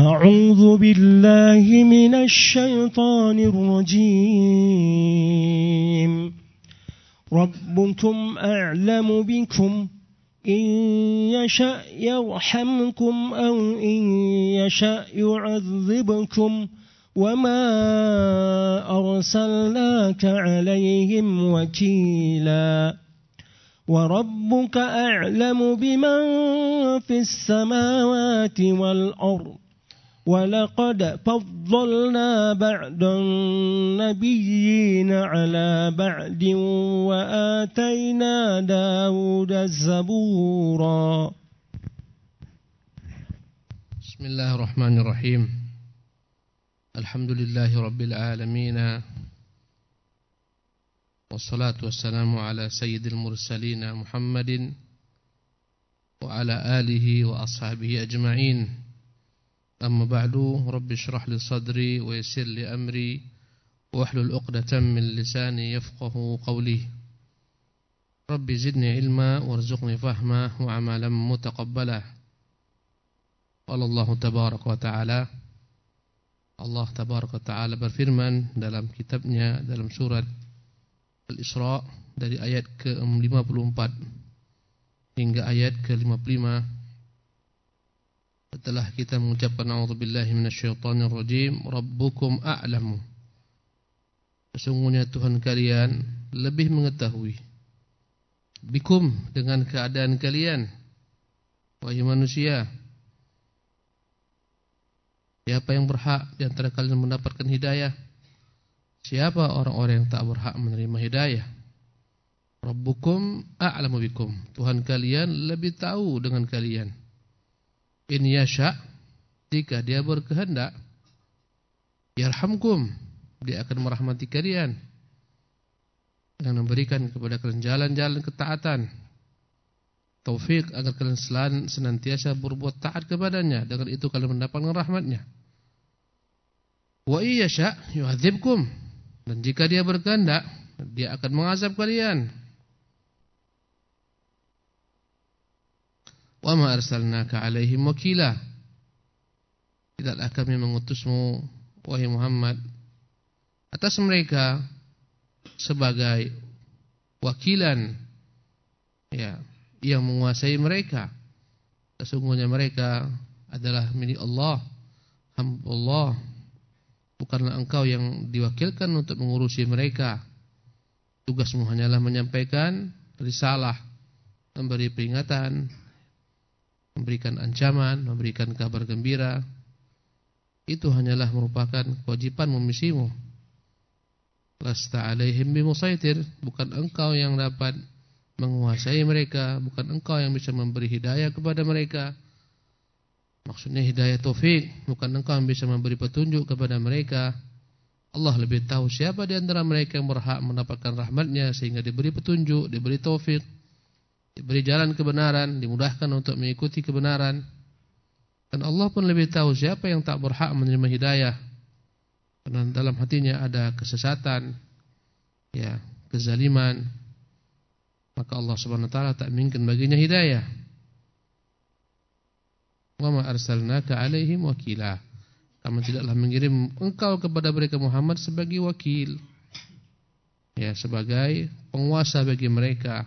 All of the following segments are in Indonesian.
أعوذ بالله من الشيطان الرجيم ربكم أعلم بكم إن يشأ يرحمكم أو إن يشأ يعذبكم وما أرسلناك عليهم وكيلا وربك أعلم بمن في السماوات والأرض ولقد فضلنا بعض النبيين على بعض وآتينا داود الزبورا. بسم الله الرحمن الرحيم. الحمد لله رب العالمين والصلاة والسلام على سيد المرسلين محمد وعلى آله وأصحابه أجمعين. أما بعد رب اشرح لي صدري ويسر لي أمري واحلل عقدة من لساني يفقه قولي. رب زدني علما وارزقني فهما وعملا متقبلا. قال الله تبارك وتعالى, Allah tabaraka wa ta'ala berfirman dalam kitabnya dalam surat Al-Isra dari ayat ke-54 hingga ayat ke-55. Setelah kita mengucapkan a'udzubillahi minasyaitonir rajim, rabbukum a'lamu, sesungguhnya Tuhan kalian lebih mengetahui, bikum, dengan keadaan kalian, wahai manusia, siapa yang berhak di antara kalian mendapatkan hidayah, siapa orang-orang yang tak berhak menerima hidayah. Rabbukum a'lamu bikum, Tuhan kalian lebih tahu dengan kalian. In yasha, jika dia berkehendak, yarhamkum, dia akan merahmati kalian dan memberikan kepada kalian jalan-jalan ketaatan, taufik agar kalian senantiasa berbuat taat kepadanya. Dengan itu kalian mendapatkan rahmatnya. Wa iyasha yu'adzibkum, dan jika dia berkehendak, dia akan mengazab kalian. Wa ma arsalnaka 'alaihim wakila, tidaklah kami mengutusmu wahai Muhammad atas mereka sebagai wakilan, ya, yang menguasai mereka. Sesungguhnya mereka adalah milik Allah, hamba Allah. Bukanlah engkau yang diwakilkan untuk mengurusi mereka. Tugasmu hanyalah menyampaikan risalah, memberi peringatan, memberikan ancaman, memberikan kabar gembira. Itu hanyalah merupakan kewajiban misimu. Lasta 'alaihim bimusaitir, bukan engkau yang dapat menguasai mereka, bukan engkau yang bisa memberi hidayah kepada mereka. Maksudnya hidayah taufik, bukan engkau yang bisa memberi petunjuk kepada mereka. Allah lebih tahu siapa di antara mereka yang berhak mendapatkan rahmatnya sehingga diberi petunjuk, diberi taufik, diberi jalan kebenaran, dimudahkan untuk mengikuti kebenaran. Dan Allah pun lebih tahu siapa yang tak berhak menerima hidayah, karena dalam hatinya ada kesesatan, ya, kezaliman. Maka Allah Subhanahu wa taala tak menginginkan baginya hidayah. Wa ma arsalnaka 'alaihim wakila, kami tidaklah mengirim engkau kepada mereka Muhammad sebagai wakil, ya, sebagai penguasa bagi mereka.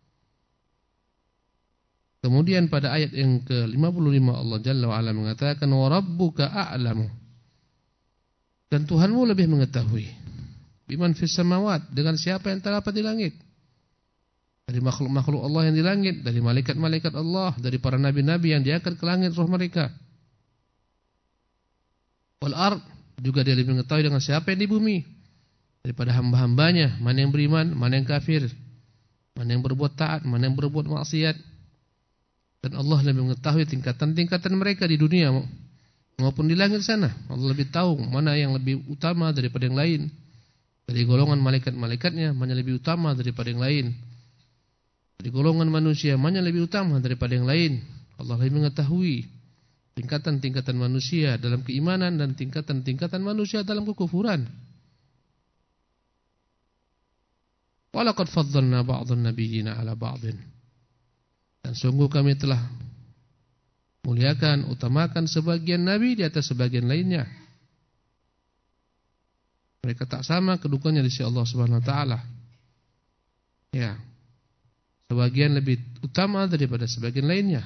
Kemudian pada ayat yang ke-55 Allah Jalla wa Ala mengatakan wa rabbuka a'lamu, dan Tuhanmu lebih mengetahui, biman fis samawat, dengan siapa yang terdapat di langit, dari makhluk-makhluk Allah yang di langit, dari malaikat-malaikat Allah, dari para nabi-nabi yang diangkat ke langit roh mereka. Wal ard, juga dia lebih mengetahui dengan siapa yang di bumi, daripada hamba-hambanya, mana yang beriman, mana yang kafir, mana yang berbuat taat, mana yang berbuat maksiat. Dan Allah lebih mengetahui tingkatan-tingkatan mereka di dunia maupun di langit sana. Allah lebih tahu mana yang lebih utama daripada yang lain. Dari golongan malaikat-malaikatnya, mana lebih utama daripada yang lain. Dari golongan manusia, mana lebih utama daripada yang lain. Allah lebih mengetahui tingkatan-tingkatan manusia dalam keimanan dan tingkatan-tingkatan manusia dalam kekufuran. Walaqad faddalna ba'dhan nabiyyina 'ala ba'dhin, dan sungguh kami telah muliakan, utamakan sebagian nabi di atas sebagian lainnya. Mereka tak sama kedudukannya di sisi Allah Subhanahu wa taala. Ya. Sebagian lebih utama daripada sebagian lainnya.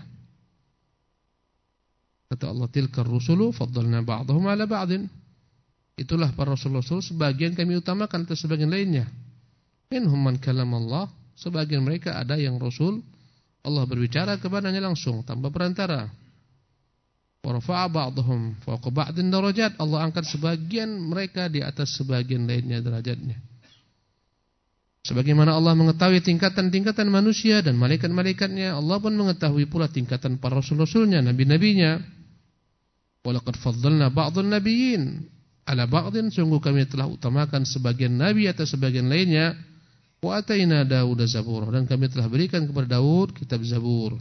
Kata Allah, tilkar rusulu faddalna ba'dahum 'ala ba'din. Itulah para rasul-rasul, sebagian kami utamakan atas sebagian lainnya. Minhum man kalamallah, sebagian mereka ada yang rasul Allah berbicara kepadanya langsung tanpa perantara. Wa rafa'a ba'dahum fawqa ba'din darajat. Allah angkat sebagian mereka di atas sebagian lainnya derajatnya. Sebagaimana Allah mengetahui tingkatan-tingkatan manusia dan malaikat-malaikatnya, Allah pun mengetahui pula tingkatan para rasul-rasulnya, nabi-nabinya. Walaqad faddalna ba'dhan nabiyyin 'ala ba'dhin, sungguh kami telah utamakan sebagian nabi atas sebagian lainnya. Wa ataina Daud zabura, dan kami telah berikan kepada Daud kitab Zabur.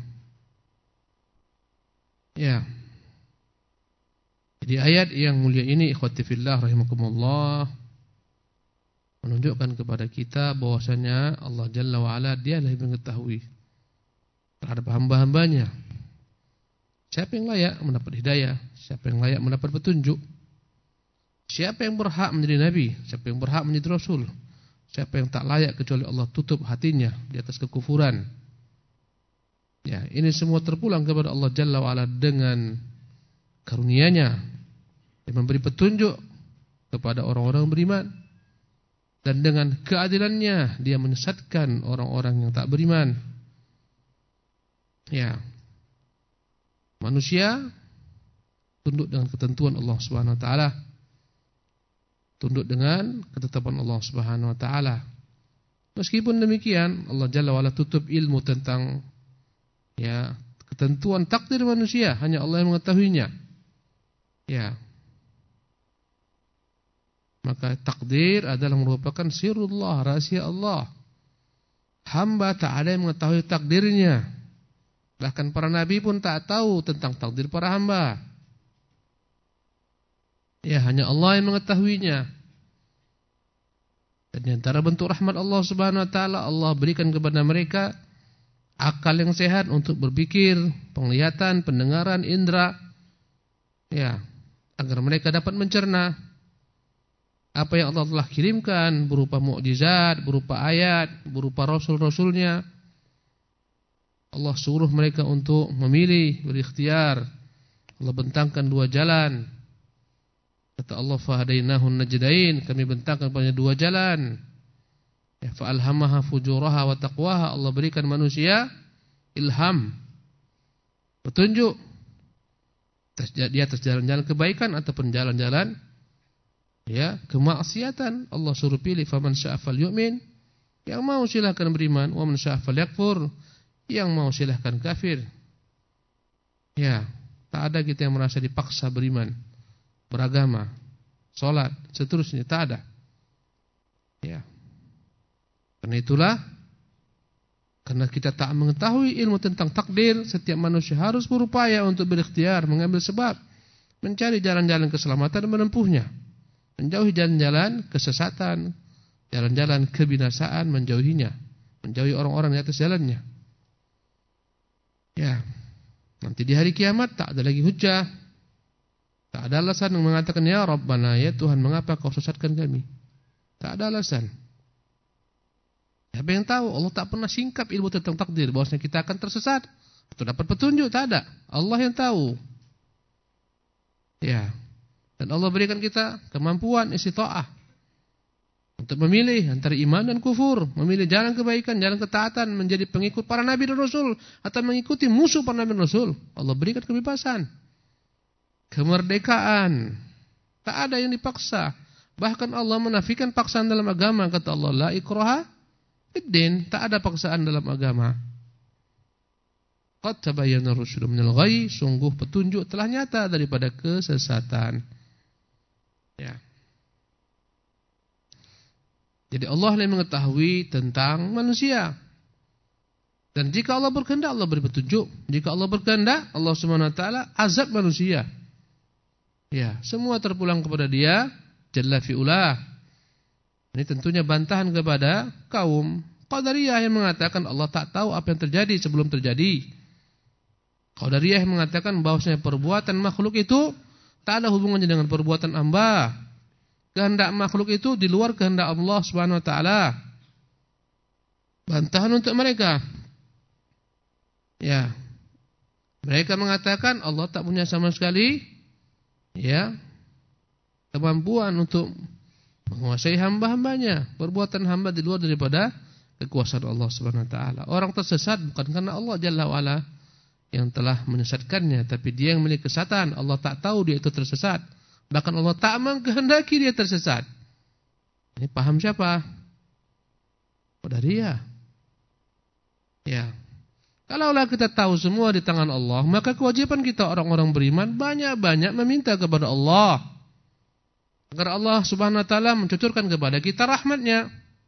Ya. Jadi ayat yang mulia ini, ikhwati fillah rahimakumullah, menunjukkan kepada kita bahwasanya Allah Jalla wa Ala dialah yang mengetahui terhadap hamba-hambanya siapa yang layak mendapat hidayah, siapa yang layak mendapat petunjuk, siapa yang berhak menjadi nabi, siapa yang berhak menjadi rasul, siapa yang tak layak kecuali Allah tutup hatinya di atas kekufuran. Ya, ini semua terpulang kepada Allah Jalla wa Ala dengan karunia-Nya yang memberi petunjuk kepada orang-orang beriman. Dan dengan keadilannya dia menyesatkan orang-orang yang tak beriman. Ya. Manusia tunduk dengan ketentuan Allah Subhanahu wa taala. Tunduk dengan ketetapan Allah Subhanahu wa taala. Meskipun demikian, Allah Jalla wa Ala tutup ilmu tentang ya ketentuan takdir manusia, hanya Allah yang mengetahuinya. Ya. Maka takdir adalah merupakan sirullah, rahasia Allah. Hamba tak ada yang mengetahui takdirnya. Bahkan para nabi pun tak tahu tentang takdir para hamba. Ya, hanya Allah yang mengetahuinya. Dan di antara bentuk rahmat Allah Subhanahu wa taala, Allah berikan kepada mereka akal yang sehat untuk berpikir, penglihatan, pendengaran, indera. Ya, agar mereka dapat mencerna apa yang Allah telah kirimkan berupa mukjizat, berupa ayat, berupa rasul-rasulnya. Allah suruh mereka untuk memilih, berikhtiar. Allah bentangkan dua jalan. Kata Allah, fahadainahun najdain, kami bentangkan pada dua jalan. Ya, fa'alhamaha fujuraha wa taqwaha, Allah berikan manusia ilham, petunjuk di atas jalan-jalan kebaikan ataupun jalan-jalan ya kemaksiatan. Allah suruh pilih, faman syaa falyu'min, yang mau silahkan beriman, wa man syaa falyakfur, yang mau silahkan kafir. Ya, tak ada kita yang merasa dipaksa beriman, beragama, salat, seterusnya, tak ada. Ya. Karena itulah, karena kita tak mengetahui ilmu tentang takdir, setiap manusia harus berupaya untuk berikhtiar, mengambil sebab, mencari jalan-jalan keselamatan dan menempuhnya. Menjauhi jalan-jalan kesesatan, jalan-jalan kebinasaan, menjauhinya, menjauhi orang-orang di atas jalannya. Ya, nanti di hari kiamat tak ada lagi hujjah, tak ada alasan yang mengatakan ya Rabbana, ya Tuhan, mengapa kau sesatkan kami? Tak ada alasan. Siapa yang tahu? Allah tak pernah singkap ilmu tentang takdir bahwasanya kita akan tersesat atau dapat petunjuk, tak ada. Allah yang tahu. Ya. Dan Allah berikan kita kemampuan istita'ah untuk memilih antara iman dan kufur, memilih jalan kebaikan, jalan ketaatan, menjadi pengikut para nabi dan rasul atau mengikuti musuh para nabi dan rasul. Allah berikan kebebasan, kemerdekaan. Tak ada yang dipaksa. Bahkan Allah menafikan paksaan dalam agama. Kata Allah, la ikraha fiddin, tak ada paksaan dalam agama. Qad tabayyana rusydu minal ghayy, sungguh petunjuk telah nyata daripada kesesatan. Ya. Jadi Allah yang mengetahui tentang manusia. Dan jika Allah berkehendak, Allah beri petunjuk. Jika Allah berkehendak, Allah Subhanahu wa taala azab manusia. Ya, semua terpulang kepada Dia Jalla fi'ulah. Ini tentunya bantahan kepada kaum Qadariyah yang mengatakan Allah tak tahu apa yang terjadi sebelum terjadi. Qadariyah mengatakan bahwasanya perbuatan makhluk itu tak ada hubungannya dengan perbuatan hamba. Kehendak makhluk itu di luar kehendak Allah Subhanahu wa taala. Bantahan untuk mereka. Ya. Mereka mengatakan Allah tak punya sama sekali kemampuan untuk menguasai hamba-hambanya. Perbuatan hamba di luar daripada kekuasaan Allah Subhanahu wa taala. Orang tersesat bukan karena Allah Jalla wa Ala yang telah menyesatkannya, tapi dia yang memiliki kesesatan. Allah tak tahu dia itu tersesat. Bahkan Allah tak mengkehendaki dia tersesat. Ini paham siapa? Qadariyah. Ya. Kalaulah kita tahu semua di tangan Allah, maka kewajiban kita orang-orang beriman banyak-banyak meminta kepada Allah agar Allah Subhanahu wa taala mencucurkan kepada kita rahmat-Nya.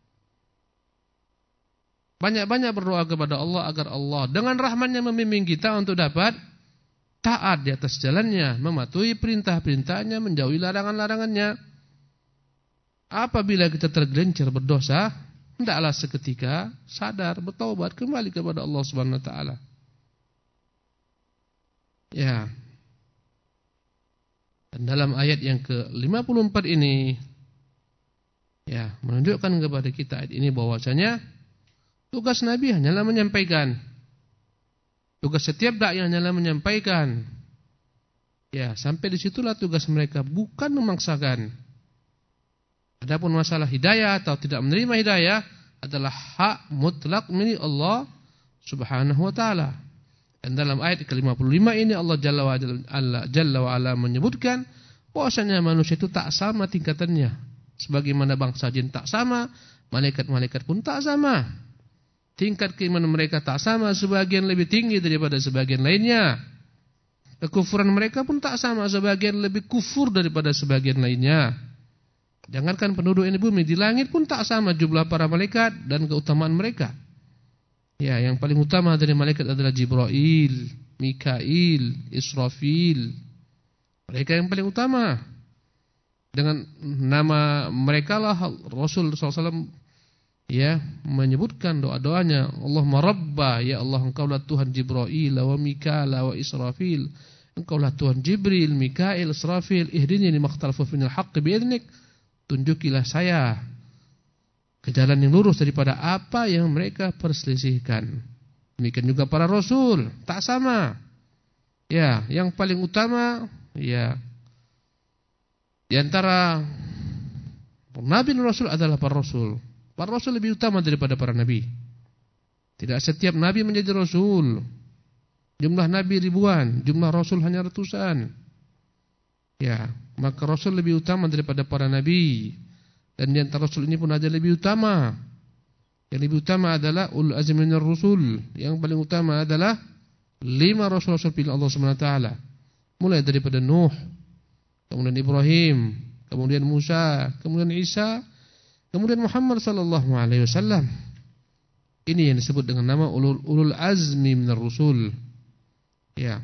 Banyak-banyak berdoa kepada Allah agar Allah dengan rahmat-Nya membimbing kita untuk dapat taat di atas jalannya, mematuhi perintah-perintahnya, menjauhi larangan-larangannya. Apabila kita tergelincir berdosa, hendaklah seketika sadar, bertaubat, kembali kepada Allah Subhanahu wa taala. Ya. Dan dalam ayat yang ke-54 ini menunjukkan kepada kita ayat ini bahwasanya tugas Nabi hanyalah menyampaikan. Tugas setiap dai hanyalah menyampaikan. Ya, sampai disitulah tugas mereka, bukan memaksakan. Adapun masalah hidayah atau tidak menerima hidayah adalah hak mutlak milik Allah Subhanahu wa taala. Dan dalam ayat ke-55 ini Allah Jalla wa Ala menyebutkan bahwasanya manusia itu tak sama tingkatannya. Sebagaimana bangsa jin tak sama, malaikat-malaikat pun tak sama. Tingkat keimanan mereka tak sama, sebagian lebih tinggi daripada sebagian lainnya. Kekufuran mereka pun tak sama, sebagian lebih kufur daripada sebagian lainnya. Jangankan penduduk ini bumi, di langit pun tak sama jumlah para malaikat dan keutamaan mereka. Ya, yang paling utama dari malaikat adalah Jibril, Mikail, Israfil. Mereka yang paling utama. Dengan nama mereka lah Rasul SAW menyebutkan doa-doanya, Allahumma Rabba, ya Allah engkaulah Tuhan Jibril wa Mikail wa Israfil. Engkaulah Tuhan Jibril, Mikail, Israfil, ihdini limakhtalafu minal haqqi bi'idnik. Tunjukilah saya ke jalan yang lurus daripada apa yang mereka perselisihkan. Demikian juga para rasul, tak sama. Ya, yang paling utama di antara nabi dan rasul adalah para rasul. Para rasul lebih utama daripada para nabi. Tidak setiap nabi menjadi rasul. Jumlah nabi ribuan, jumlah rasul hanya ratusan. Ya, maka rasul lebih utama daripada para nabi. Dan di antara rasul ini pun ada lebih utama. Yang lebih utama adalah ulul azmi minar rusul. Yang paling utama adalah 5 rasul-rasul pilihan Allah Subhanahu wa taala. Mulai daripada Nuh, kemudian Ibrahim, kemudian Musa, kemudian Isa, kemudian Muhammad sallallahu alaihi wasallam. Ini yang disebut dengan nama ulul azmi minar rusul. Ya.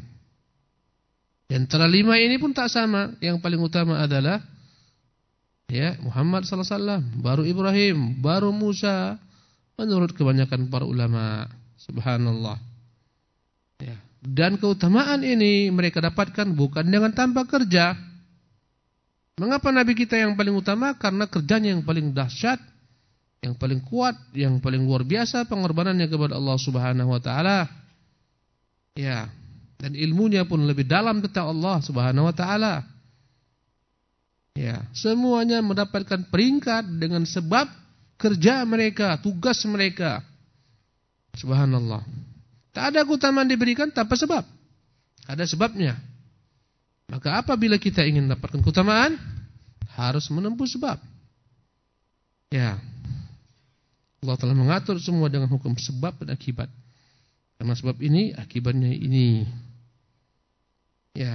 Di antara 5 ini pun tak sama. Yang paling utama adalah Muhammad sallallahu alaihi wasallam, baru Ibrahim, baru Musa, menurut kebanyakan para ulama. Subhanallah. Ya. Dan keutamaan ini mereka dapatkan bukan dengan tanpa kerja. Mengapa Nabi kita yang paling utama? Karena kerjanya yang paling dahsyat, yang paling kuat, yang paling luar biasa pengorbanannya kepada Allah Subhanahu wa taala. Ya, dan ilmunya pun lebih dalam tentang Allah Subhanahu wa taala. Ya, semuanya mendapatkan peringkat dengan sebab kerja mereka, tugas mereka. Subhanallah. Tak ada keutamaan diberikan tanpa sebab. Ada sebabnya. Maka apabila kita ingin mendapatkan keutamaan, harus menempuh sebab. Ya. Allah telah mengatur semua dengan hukum sebab dan akibat. Karena sebab ini, akibatnya ini. Ya.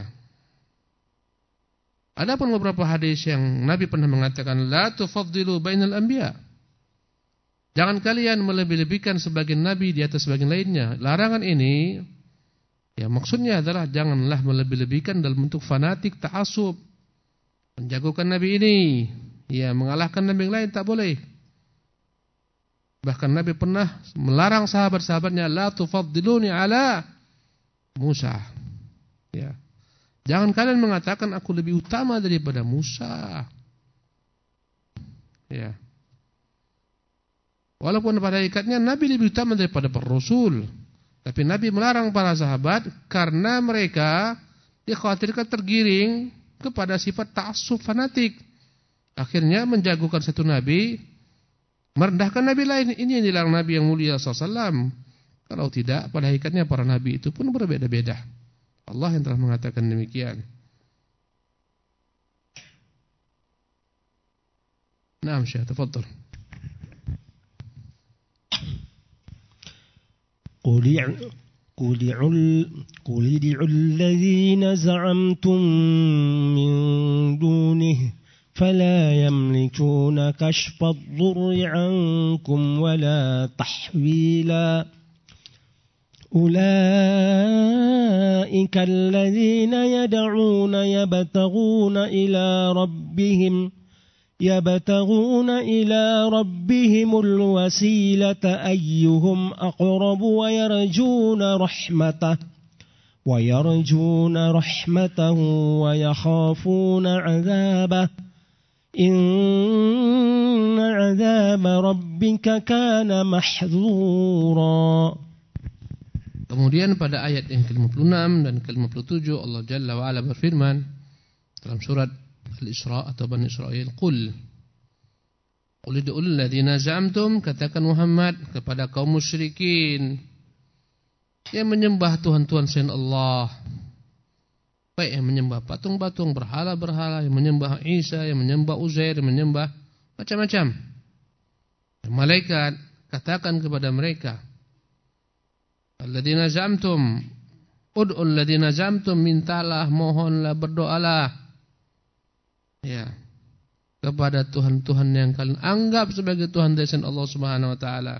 Adapun beberapa hadis yang Nabi pernah mengatakan, la tufaddilu bainal anbiya. Jangan kalian melebih-lebihkan sebagian nabi di atas sebagian lainnya. Larangan ini maksudnya adalah janganlah melebih-lebihkan dalam bentuk fanatik, ta'assub, menjagokan nabi ini, mengalahkan nabi yang lain, tak boleh. Bahkan Nabi pernah melarang sahabat-sahabatnya, la tufaddiluni ala Musa. Ya. Jangan kalian mengatakan aku lebih utama daripada Musa. Ya. Walaupun pada hakikatnya Nabi lebih utama daripada para rasul, tapi Nabi melarang para sahabat karena mereka dikhawatirkan tergiring kepada sifat ta'assub fanatik. Akhirnya menjagokan satu nabi, merendahkan nabi lain. Ini yang dilarang Nabi yang mulia SAW. Kalau tidak, pada hakikatnya para nabi itu pun berbeda-beda. Allah yang telah mengatakan demikian. Naam Syekh, tafadhal. قل ادعوا الذين زعمتم من دونه فلا يملكون كشف الضر عنكم ولا تحويلا أولئك الذين يدعون يبتغون إلى ربهم الوسيلة أيهم أقرب ويرجون رحمته ويخافون عذابه إن عذاب ربك كان محذورا. Kemudian pada ayat yang ke-56 dan ke-57 Allah Jalla wa Ala berfirman dalam surat Al-Isra atau Bani Israel, Qul ud'ul ladzina za'amtum, katakan Muhammad kepada kaum musyrikin yang menyembah Tuhan-Tuhan selain Allah, baik yang menyembah patung-patung, berhala-berhala, yang menyembah Isa, yang menyembah Uzair, yang menyembah macam-macam malaikat, katakan kepada mereka, alladzina za'amtum, ud'ul ladzina za'amtum, mintalah, mohonlah, berdoalah ya kepada Tuhan-Tuhan yang kalian anggap sebagai Tuhan dari Allah Subhanahu wa taala.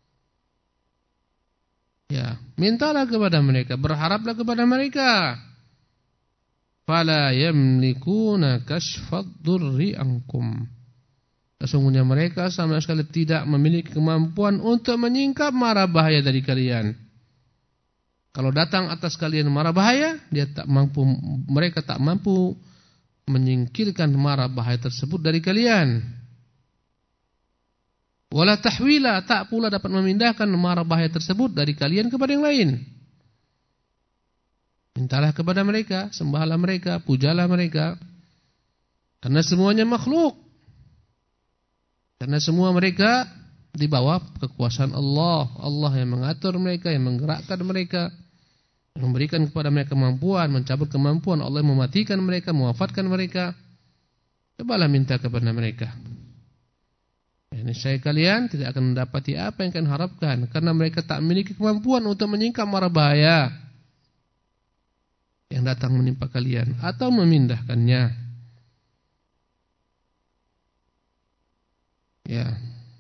Ya, mintalah kepada mereka, berharaplah kepada mereka. Fala yamlikuna kashfad durri ankum. Sesungguhnya mereka sama sekali tidak memiliki kemampuan untuk menyingkap mara bahaya dari kalian. Kalau datang atas kalian mara bahaya, mereka tak mampu menyingkirkan mara bahaya tersebut dari kalian. Wala tahwila, tak pula dapat memindahkan mara bahaya tersebut dari kalian kepada yang lain. Mintalah kepada mereka, sembahlah mereka, pujalah mereka. Karena semuanya makhluk. Karena semua mereka di bawah kekuasaan Allah. Allah yang mengatur mereka, yang menggerakkan mereka, memberikan kepada mereka kemampuan, mencabut kemampuan. Allah mematikan mereka, mewafatkan mereka. Cobalah minta kepada mereka. Ini saya kalian tidak akan mendapati apa yang kalian harapkan, karena mereka tak memiliki kemampuan untuk menyingkap mara bahaya yang datang menimpa kalian atau memindahkannya. Ya.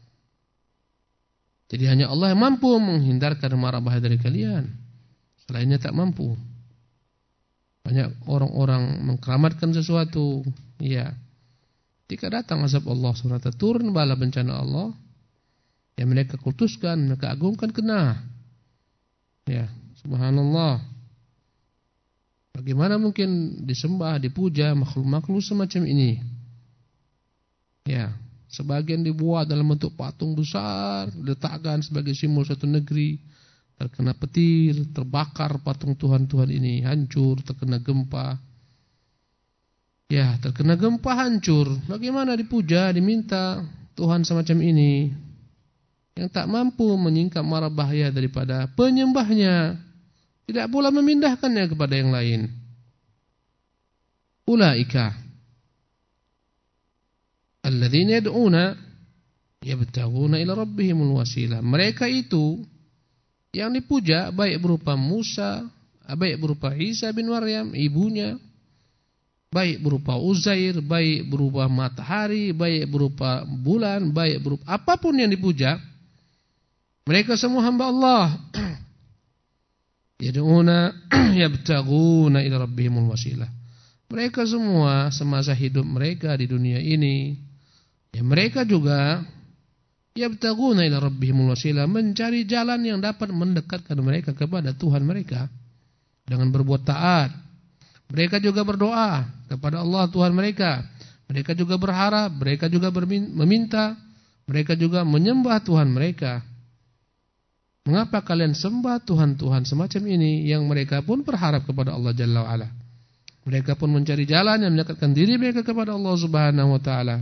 Jadi hanya Allah yang mampu menghindarkan mara bahaya dari kalian. Selainnya tak mampu. Banyak orang-orang mengkeramatkan sesuatu. Ya. Ketika datang azab Allah SWT, turun bala bencana Allah, yang mereka kultuskan, mereka agungkan, kena. Ya, subhanallah. Bagaimana mungkin disembah, dipuja makhluk-makhluk semacam ini? Ya, sebagian dibuat dalam bentuk patung besar, diletakkan sebagai simbol satu negeri. Terkena petir, terbakar patung Tuhan-Tuhan ini, hancur, terkena gempa. Ya, terkena gempa hancur. Bagaimana dipuja, diminta Tuhan semacam ini yang tak mampu menyingkap mara bahaya daripada penyembahnya, tidak pula memindahkannya kepada yang lain. Ulaika alladzina yad'una yabtaghuna ila rabbihimul wasilah. Mereka itu yang dipuja, baik berupa Musa, baik berupa Isa bin Maryam, ibunya, baik berupa Uzair, baik berupa matahari, baik berupa bulan, baik berupa apapun yang dipuja, mereka semua hamba Allah. Yad'una yabtaghuna ila rabbihimul wasilah. Mereka semua semasa hidup mereka di dunia ini, ya mereka juga yabtaghuna ila rabbihimul wasilah, mencari jalan yang dapat mendekatkan mereka kepada Tuhan mereka. dengan berbuat taat. Mereka juga berdoa kepada Allah Tuhan mereka. Mereka juga berharap, mereka juga meminta, mereka juga menyembah Tuhan mereka. Mengapa kalian sembah Tuhan-Tuhan semacam ini yang mereka pun berharap kepada Allah Jalla wa'ala? Mereka pun mencari jalan yang mendekatkan diri mereka kepada Allah Subhanahu wa ta'ala.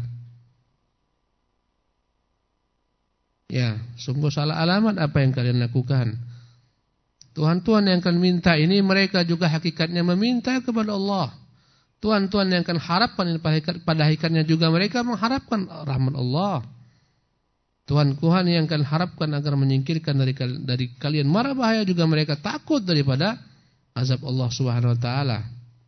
Ya, sungguh salah alamat apa yang kalian lakukan. Tuhan-Tuhan yang kalian minta ini mereka juga hakikatnya meminta kepada Allah. Tuhan-Tuhan yang kalian harapkan pada hakikatnya juga mereka mengharapkan rahmat Allah. Tuhan-Tuhan yang kalian harapkan agar menyingkirkan dari kalian mara bahaya juga mereka takut daripada azab Allah Subhanahu wa taala.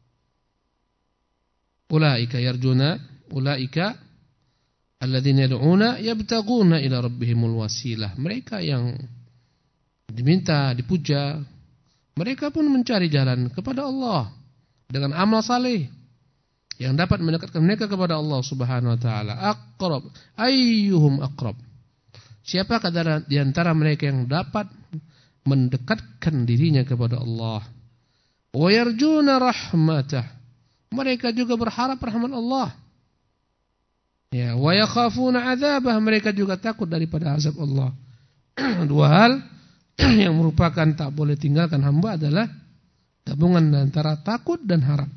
Ulaika yarjuna, ulaika alladzina yad'una yabtaguna ila rabbihimul wasilah. Mereka yang diminta, dipuja, mereka pun mencari jalan kepada Allah dengan amal saleh yang dapat mendekatkan mereka kepada Allah Subhanahu wa taala. Aqrab, ayyuhum aqrab. Siapakah di antara mereka yang dapat mendekatkan dirinya kepada Allah? Wa yarjuna rahmatah. Mereka juga berharap rahmat Allah. Ya, wa yakhafuna adzabah. Mereka juga takut daripada azab Allah. Dua hal yang merupakan tak boleh tinggalkan hamba adalah gabungan antara takut dan harap.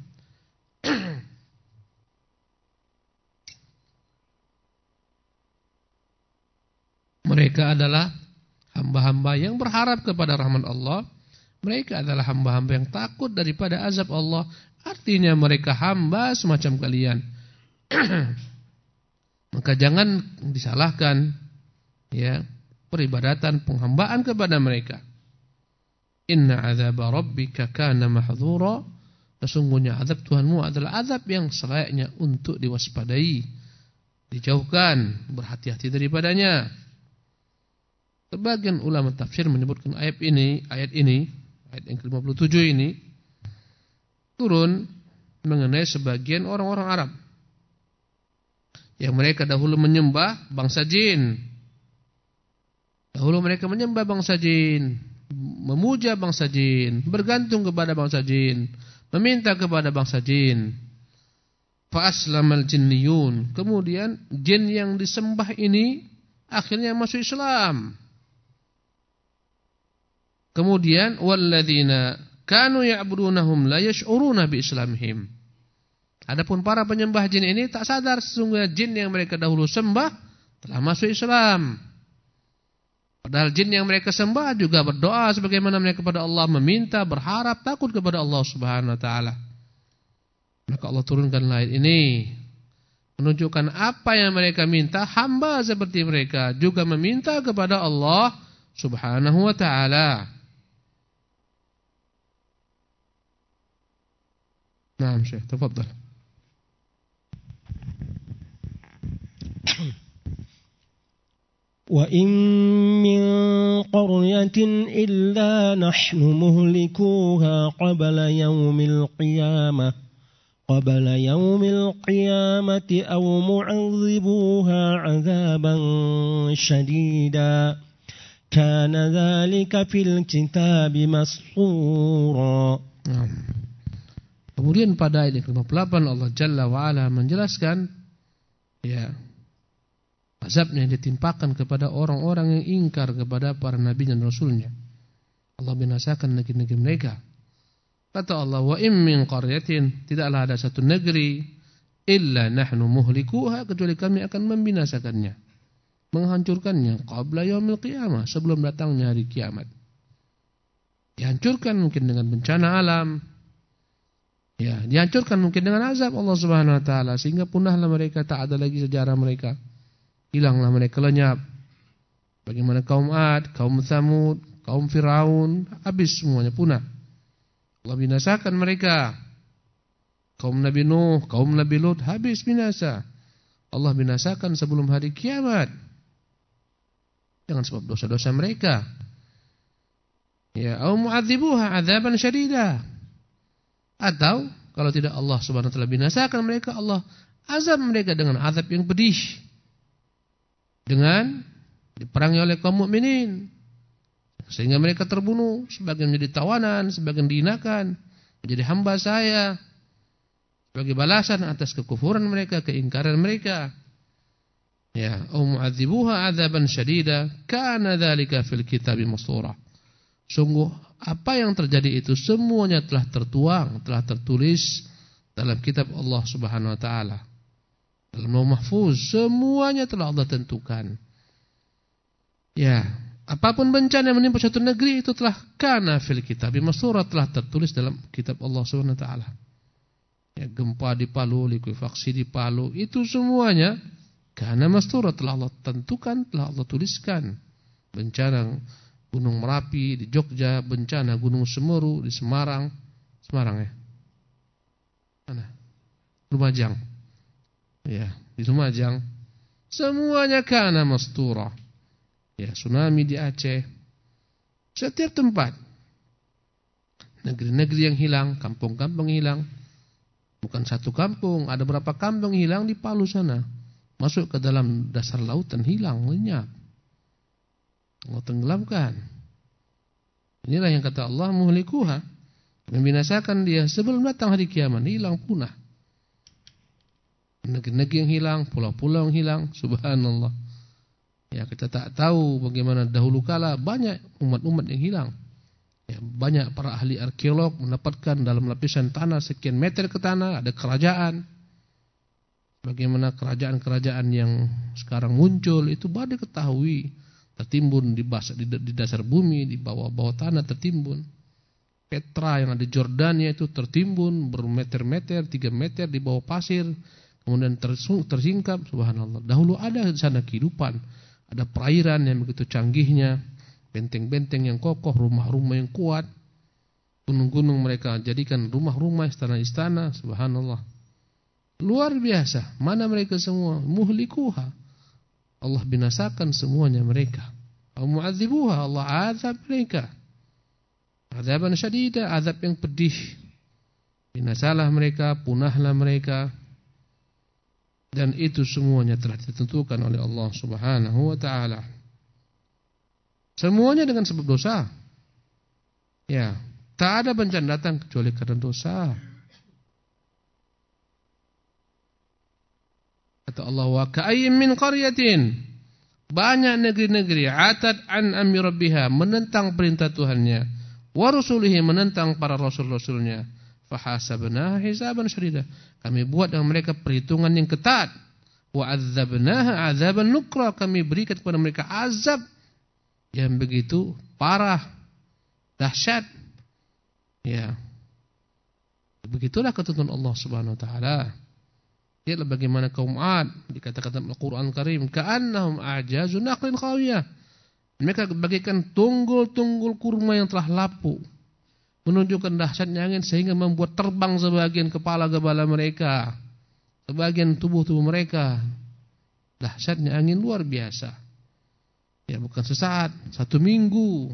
Mereka adalah hamba-hamba yang berharap kepada rahmat Allah. Mereka adalah hamba-hamba yang takut daripada azab Allah. Artinya mereka hamba semacam kalian. Maka jangan disalahkan ya peribadatan penghambaan kepada mereka. Inna azab rabbika kana mahdhura. Sesungguhnya azab Tuhanmu adalah azab yang selayaknya untuk diwaspadai, dijauhkan, berhati-hati daripadanya. Sebagian ulama tafsir menyebutkan ayat ini, ayat yang ke-57 ini turun mengenai sebagian orang-orang Arab yang mereka dahulu menyembah bangsa jin. Dahulu mereka menyembah bangsa jin, memuja bangsa jin, bergantung kepada bangsa jin, meminta kepada bangsa jin. Fa aslamal jinniyun. Kemudian jin yang disembah ini akhirnya masuk Islam. Kemudian walladzina kanu ya'budunahum la yash'uruna bi islamihim. Adapun para penyembah jin ini tak sadar sesungguhnya jin yang mereka dahulu sembah telah masuk Islam. Padahal jin yang mereka sembah juga berdoa sebagaimana mereka kepada Allah, meminta, berharap, takut kepada Allah Subhanahu wa taala. Maka Allah turunkan ayat ini menunjukkan apa yang mereka minta, hamba seperti mereka juga meminta kepada Allah Subhanahu wa taala. Naam Syekh, tafadhal. وَإِن مِّن قَرْيَةٍ إِلَّا نَحْنُ مُهْلِكُوهَا قَبْلَ يَوْمِ الْقِيَامَةِ أَوْ مُعَذِّبُوهَا عَذَابًا شَدِيدًا كَانَ ذَلِكَ فِي الْكِتَابِ مَسْطُورًا. Kemudian pada ayat ke-58 Allah Jalla wa'ala menjelaskan ya azabnya yang ditimpakan kepada orang-orang yang ingkar kepada para nabi dan rasulnya. Allah binasakan negeri-negeri mereka. Kata Allah, wa in min qaryatin, tidaklah ada satu negeri illa nahnu muhlikuha, kecuali kami akan membinasakannya, menghancurkannya qabla yaumil qiyamah, sebelum datangnya hari kiamat. Dihancurkan mungkin dengan bencana alam. Ya, dihancurkan mungkin dengan azab Allah Subhanahu wa taala sehingga punahlah mereka, tak ada lagi sejarah mereka. Hilanglah mereka lenyap. Bagaimana kaum Ad, kaum Tsamud, kaum Firaun, habis semuanya, punah. Allah binasakan mereka. Kaum Nabi Nuh, kaum Nabi Lut habis binasa. Allah binasakan sebelum hari kiamat. Jangan sebab dosa-dosa mereka. Ya, au mu'adzibuha 'adzaban syadida. Atau kalau tidak Allah Subhanahu wa taala binasakan mereka, Allah azab mereka dengan azab yang pedih. Dengan diperangi oleh kaum mukminin. sehingga mereka terbunuh, sebagian menjadi tawanan, sebagian dihinakan, menjadi hamba saya sebagai balasan atas kekufuran mereka, keingkaran mereka. Ya, au mu'adzibuha 'adzaban syadida, kana dzalika fil kitabi mastura. Sungguh apa yang terjadi itu semuanya telah tertuang, telah tertulis dalam kitab Allah Subhanahu wa taala. Dalam Lauh Mahfuz semuanya telah Allah tentukan. Ya, apapun bencana yang menimpa suatu negeri itu telah kana fil kitabi mastura, telah tertulis dalam kitab Allah Subhanahu wa taala. Ya, gempa di Palu, likuifaksi di Palu, itu semuanya karena mastura telah Allah tentukan, telah Allah tuliskan. Bencana Gunung Merapi di Jogja, bencana Gunung Semeru di Semarang. Semarang ya? Mana? Lumajang. Ya, di Lumajang. Semuanya karena mastura. Ya, tsunami di Aceh. Setiap tempat. Negeri-negeri yang hilang, kampung-kampung hilang. Bukan satu kampung, ada berapa kampung hilang di Palu sana. Masuk ke dalam dasar lautan, hilang, lenyap. Allah tenggelamkan. Inilah yang kata Allah, muhlikuha, membinasakan dia sebelum datang hari kiamat, hilang punah. Negeri-negeri yang hilang, pulau-pulau yang hilang, subhanallah. Ya, kita tak tahu bagaimana dahulu kala banyak umat-umat yang hilang. Ya, banyak para ahli arkeolog mendapatkan dalam lapisan tanah sekian meter ke tanah ada kerajaan. Bagaimana kerajaan-kerajaan yang sekarang muncul itu baru diketahui, tertimbun di dasar bumi, di bawah tanah tertimbun. Petra yang ada di Jordania itu tertimbun bermeter-meter, 3 meter di bawah pasir, kemudian tersingkap. Subhanallah. Dahulu ada di sana kehidupan, ada perairan yang begitu canggihnya, benteng-benteng yang kokoh, rumah-rumah yang kuat, gunung-gunung mereka jadikan rumah-rumah, istana-istana. Subhanallah. Luar biasa. Mana mereka semua? Muhlikuha. Allah binasakan semuanya mereka. Mu'adzibuha. Allah azab mereka. Azaban syadida. Azab yang pedih. Binasalah mereka. Punahlah mereka. Dan itu semuanya telah ditentukan oleh Allah Subhanahu wa ta'ala. Semuanya dengan sebab dosa. Ya. Tak ada bencana datang kecuali karena dosa. Kata Allah, wa ka'ayyin min qaryatin, banyak negeri-negeri atad an amri rabbiha, menentang perintah Tuhannya, wa rusulihi, menentang para rasul-rasulnya, fahasabnaha hisaban syadida, kami buat dengan mereka perhitungan yang ketat, wa adzabnaha adzaban nukra, kami berikan kepada mereka azab yang begitu parah, dahsyat. Ya, begitulah ketentuan Allah Subhanahu wa taala. Lihatlah bagaimana kaum 'Ad dikatakan dalam Al-Qur'an Karim, ka'annahum a'jazu naqlin khawiyah. Mereka bagaikan tunggul-tunggul kurma yang telah lapuk, menunjukkan dahsyatnya angin sehingga membuat terbang sebagian kepala-kepala mereka, sebagian tubuh-tubuh mereka. Dahsyatnya angin luar biasa. Ya, bukan sesaat, 1 minggu.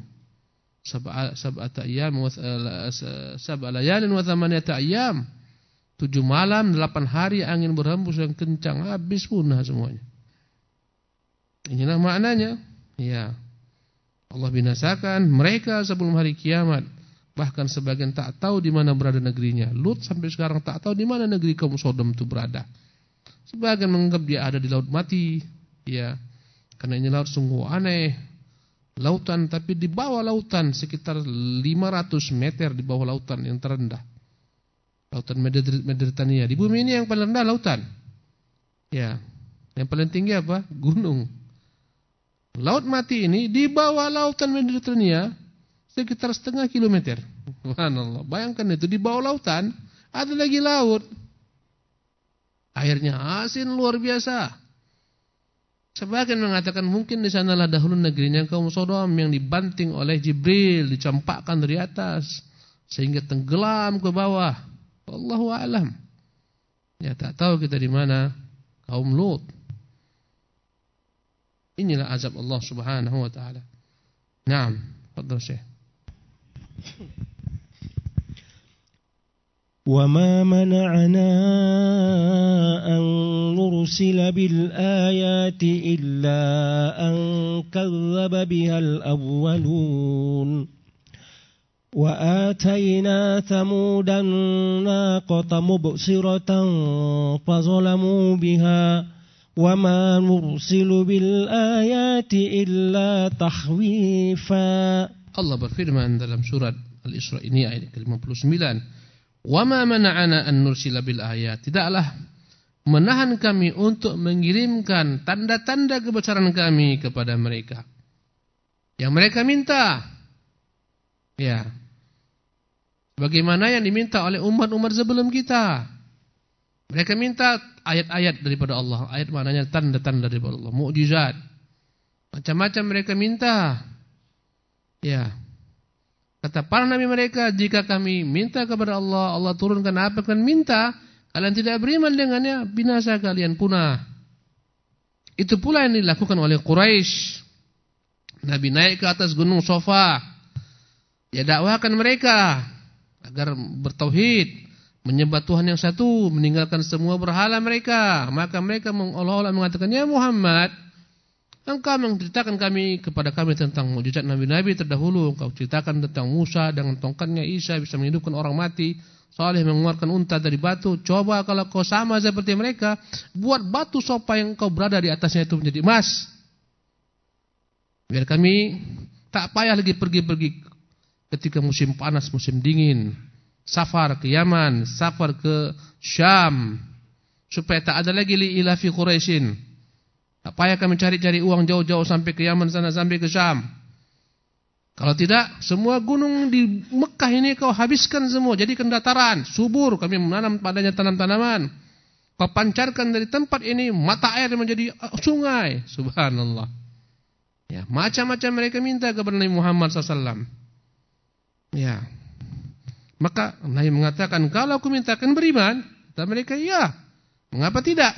Sab'ata ayyam wa sab'a layalin wa thamaniyata ayyam. 7 malam, 8 hari angin berhembus yang kencang, habis punah semuanya. Inilah maknanya. Ya, Allah binasakan mereka sebelum hari kiamat. Bahkan sebagian tak tahu di mana berada negerinya. Lut sampai sekarang tak tahu di mana negeri kaum Sodom itu berada. Sebagian menganggap dia ada di laut mati. Ya, karena ini laut sungguh aneh. Lautan tapi di bawah lautan sekitar 500 meter di bawah lautan yang terendah. Lautan Mediterania. Di bumi ini yang paling rendah lautan. Ya, yang paling tinggi apa? Gunung. Laut mati ini di bawah lautan Mediterania sekitar 0,5 kilometer. Subhanallah. Bayangkan itu di bawah lautan ada lagi laut. Airnya asin luar biasa. Sebagian mengatakan mungkin di sanalah dahulu negerinya kaum Sodom yang dibanting oleh Jibril, dicampakkan dari atas sehingga tenggelam ke bawah. Wallahu a'lam. Ya, tak tahu kita di mana kaum Lut. Inilah azab Allah Subhanahu wa taala. Naam, fadhal Syekh. وما منعنا أن نرسل نرسل بالآيات إلا أن كذب بها الأولون وآتينا ثمود الناقة مبصرة فظلموا بها وما نرسل بالآيات إلا تخويفا. Allah berfirman dalam surat Al-Isra ini ayat ke-59, "Wa ma mana'ana an nursila bil ayat." Tidaklah menahan kami untuk mengirimkan tanda-tanda kebesaran kami kepada mereka. Yang mereka minta, ya, bagaimana yang diminta oleh umat-umat sebelum kita. Mereka minta ayat-ayat daripada Allah. Ayat maknanya tanda-tanda daripada Allah, mukjizat. Macam-macam mereka minta. Ya. Kata para nabi mereka, jika kami minta kepada Allah, Allah turunkan apa yang kalian minta, kalian tidak beriman dengannya, binasa kalian punah. Itu pula yang dilakukan oleh Quraisy. Nabi naik ke atas gunung Safa. Ya, dakwahkan mereka agar bertauhid, menyembah Tuhan yang satu, meninggalkan semua berhala mereka. Maka mereka olah-olah mengatakan, "Ya Muhammad, engkau menceritakan kepada kami tentang mukjizat nabi-nabi terdahulu. Engkau ceritakan tentang Musa dengan tongkatnya, Isa bisa menghidupkan orang mati, Saleh mengeluarkan unta dari batu. Coba kalau kau sama seperti mereka, buat batu sopa yang kau berada di atasnya itu menjadi emas. Biar kami tak payah lagi pergi-pergi ketika musim panas, musim dingin. Safar ke Yaman, safar ke Syam, supaya tak ada lagi li'ilafi Quraisyin. Tak payah kami cari-cari uang jauh-jauh sampai ke Yaman sana, sampai ke Syam. Kalau tidak, semua gunung di Mekah ini kau habiskan semua, jadikan dataran, subur, kami menanam padanya tanam-tanaman. Kau pancarkan dari tempat ini mata air menjadi sungai. Subhanallah. Ya, macam-macam mereka minta kepada Nabi Muhammad SAW. Ya. Maka Nabi mengatakan, kalau aku mintakan beriman, kata mereka, iya. Mengapa tidak?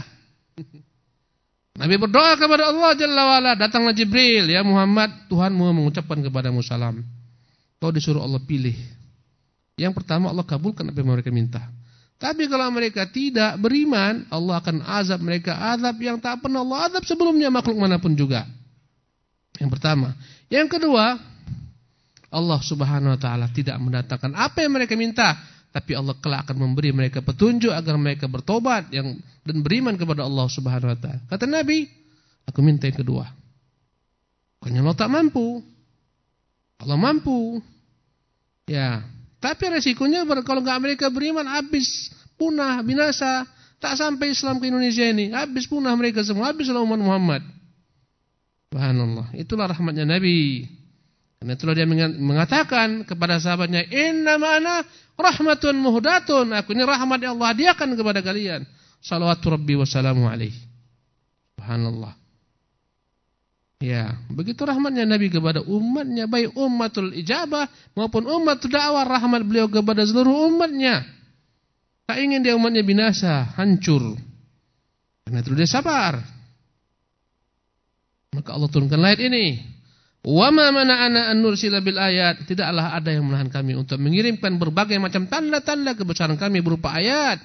Nabi berdoa kepada Allah Jalla wa'ala, datanglah Jibril, ya Muhammad, Tuhanmu mengucapkan kepadamu salam. Kau disuruh Allah pilih. Yang pertama Allah kabulkan apa yang mereka minta. Tapi kalau mereka tidak beriman, Allah akan azab mereka, azab yang tak pernah Allah azab sebelumnya makhluk manapun juga. Yang pertama. Yang kedua, Allah Subhanahu wa taala tidak mendatangkan apa yang mereka minta, tapi Allah kelak akan memberi mereka petunjuk agar mereka bertobat dan beriman kepada Allah Subhanahu wa taala. Kata Nabi, aku minta yang kedua. Karena Allah tak mampu. Allah mampu. Ya, tapi resikonya kalau enggak mereka beriman habis, punah, binasa, tak sampai Islam ke Indonesia ini, habis punah mereka semua, habislah umat Muhammad. Subhanallah. Itulah rahmatnya Nabi. Karena itulah dia mengatakan kepada sahabatnya, "Innama ana rahmatun muhdatun." Aku ini rahmat yang Allah hadiahkan kepada kalian. Salawatu Rabbi wa salamu alaihi. Subhanallah. Ya, begitu rahmatnya Nabi kepada umatnya, baik ummatul ijabah maupun ummatul dakwah, rahmat beliau kepada seluruh umatnya. Tak ingin dia umatnya binasa, hancur. Karena itu dia sabar. Maka Allah turunkan ayat ini. Wa ma mana'ana an nursila bil ayat. Tidaklah ada yang menahan kami untuk mengirimkan berbagai macam tanda-tanda kebesaran kami berupa ayat.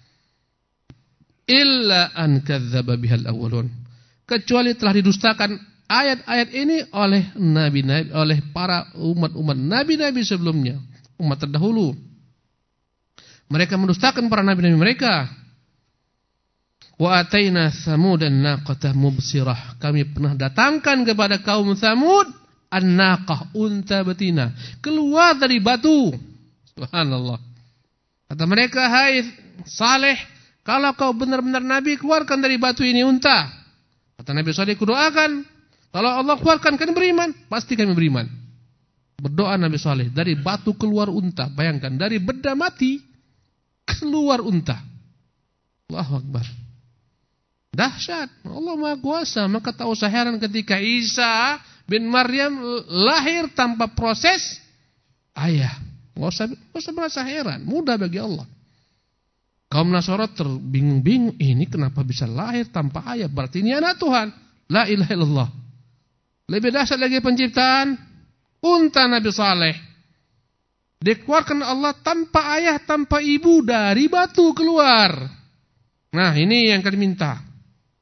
Illa an kadzdzaba bihal awwalun. Kecuali telah didustakan ayat-ayat ini oleh nabi-nabi, oleh para umat-umat nabi-nabi sebelumnya, umat terdahulu. Mereka mendustakan para nabi-nabi mereka. Wa ataina Tsamudan naqata mubsirah. Kami pernah datangkan kepada kaum Tsamud an-naqah, unta betina, keluar dari batu. Subhanallah. Kata mereka, "Hai Saleh, kalau kau benar-benar nabi, keluarkan dari batu ini unta." Kata Nabi Saleh, "Kudoakan, kalau Allah keluarkan kami beriman." Pasti kami beriman. Berdoa Nabi Saleh, dari batu keluar unta. Bayangkan, dari benda mati keluar unta. Allahu Akbar. Dahsyat. Allah Maha Kuasa. Maka tak usah heran ketika Isa bin Maryam lahir tanpa proses ayah. Enggak usah merasa heran. Mudah bagi Allah. Kaum Nasara terbingung-bingung. Ini kenapa bisa lahir tanpa ayah? Berarti ini anak Tuhan. La ilaha illallah. Lebih dahsyat lagi penciptaan unta Nabi Saleh. Dikeluarkan Allah tanpa ayah, tanpa ibu, dari batu keluar. Nah, ini yang kami minta.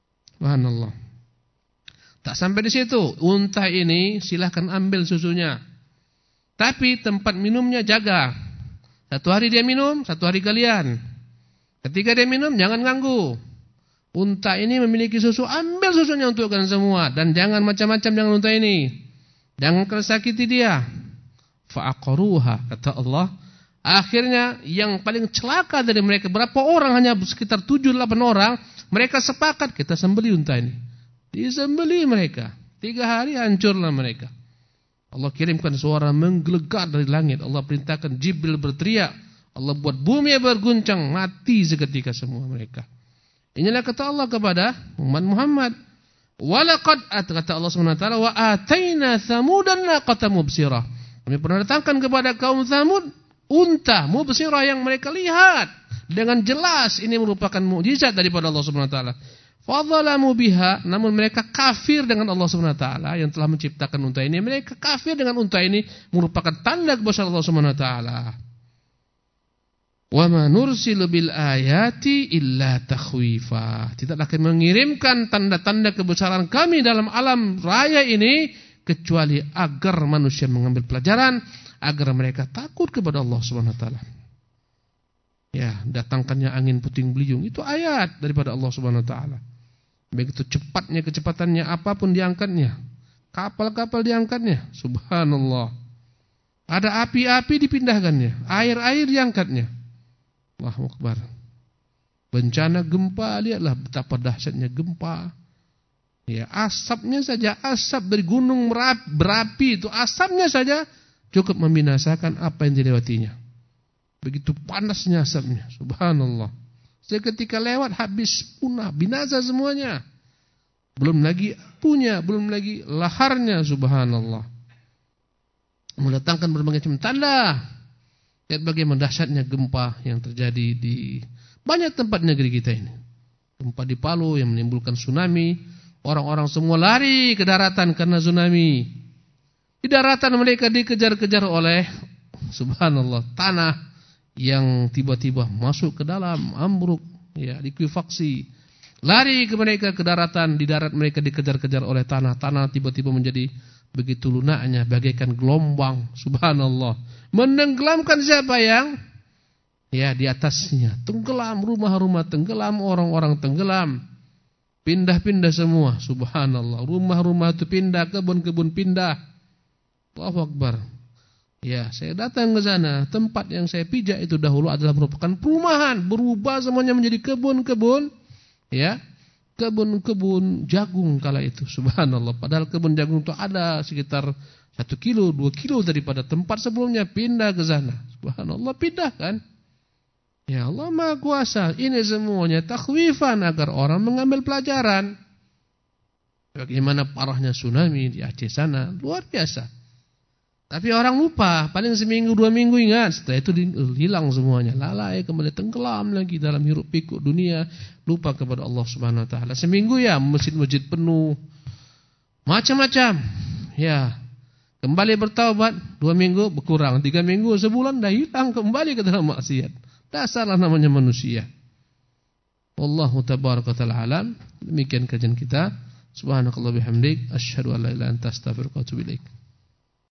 Subhanallah. Tak sampai di situ, unta ini silahkan ambil susunya. Tapi tempat minumnya jaga. Satu hari dia minum, satu hari kalian. Ketika dia minum, jangan ganggu. Unta ini memiliki susu, ambil susunya untuk kalian semua. Dan jangan macam-macam dengan unta ini. Jangan kalian sakiti dia. Fa'aqaruha, kata Allah. Akhirnya yang paling celaka dari mereka, berapa orang, hanya sekitar 7-8 orang. Mereka sepakat, kita sembeli unta ini. Disembeli mereka. 3 hari hancurlah mereka. Allah kirimkan suara menggelegar dari langit. Allah perintahkan Jibril berteriak. Allah buat bumi berguncang, mati seketika semua mereka. Inilah kata Allah kepada umat Muhammad. Walaqad kata Allah SWT, wa ataina Tsamudan naqata mubsirah. Kami pernah datangkan kepada kaum Tsamud unta mubsirah yang mereka lihat dengan jelas. Ini merupakan mukjizat daripada Allah SWT. Fadzalamu biha, namun mereka kafir dengan Allah SWT yang telah menciptakan unta ini. Mereka kafir dengan unta ini, merupakan tanda kebesaran Allah SWT. Wa ma nursilu bil ayati illa takhwifa. Tidaklah kami mengirimkan tanda-tanda kebesaran kami dalam alam raya ini kecuali agar manusia mengambil pelajaran, agar mereka takut kepada Allah SWT. Ya, datangkannya angin puting beliung itu ayat daripada Allah SWT. Begitu cepatnya kecepatannya, apapun diangkatnya. Kapal-kapal diangkatnya. Subhanallah. Ada api-api dipindahkannya. Air-air diangkatnya. Allahu Akbar. Bencana gempa, lihatlah betapa dahsyatnya gempa. Ya, asapnya saja, asap dari gunung berapi itu, asapnya saja cukup membinasakan apa yang dilewatinya. Begitu panasnya asapnya. Subhanallah. Seketika lewat habis, punah, binasa semuanya. Belum lagi apunya, belum lagi laharnya. Subhanallah. Mendatangkan berbagai macam tanda. Lihat bagaimana dahsyatnya gempa yang terjadi di banyak tempat negeri kita ini. Gempa di Palu yang menimbulkan tsunami. Orang-orang semua lari ke daratan karena tsunami. Di daratan mereka dikejar-kejar oleh, subhanallah, tanah yang tiba-tiba masuk ke dalam, ambruk, ya, likuifaksi. Lari ke mereka ke daratan, di darat mereka dikejar-kejar oleh tanah. Tanah tiba-tiba menjadi begitu lunaknya, bagaikan gelombang, subhanallah. Menenggelamkan siapa yang? Ya, di atasnya. Tenggelam rumah-rumah, tenggelam orang-orang, tenggelam. Pindah-pindah semua, subhanallah. Rumah-rumah itu pindah, kebun-kebun pindah. Allahu Akbar. Ya, saya datang ke sana. Tempat yang saya pijak itu dahulu adalah merupakan perumahan. Berubah semuanya menjadi kebun-kebun. Ya, kebun-kebun jagung kala itu. Subhanallah. Padahal kebun jagung itu ada sekitar 1 kilo, 2 kilo daripada tempat sebelumnya. Pindah ke sana. Subhanallah, pindah kan. Ya Allah Maha Kuasa. Ini semuanya takhwifan agar orang mengambil pelajaran. Bagaimana parahnya tsunami di Aceh sana. Luar biasa. Tapi orang lupa, paling seminggu 2 minggu ingat, setelah itu hilang semuanya, lalai kembali tenggelam lagi dalam hiruk pikuk dunia, lupa kepada Allah Subhanahu wa taala. Seminggu ya masjid-masjid penuh. Macam-macam. Ya. Kembali bertaubat, 2 minggu berkurang, 3 minggu, sebulan dah hilang kembali ke dalam maksiat. Dasarlah namanya manusia. Wallahu tabaraka taala alam. Demikian kajian kita. Subhanakallah bihamdik, asyhadu an la ilaha illa anta astaghfiruka wa atubu ilaik.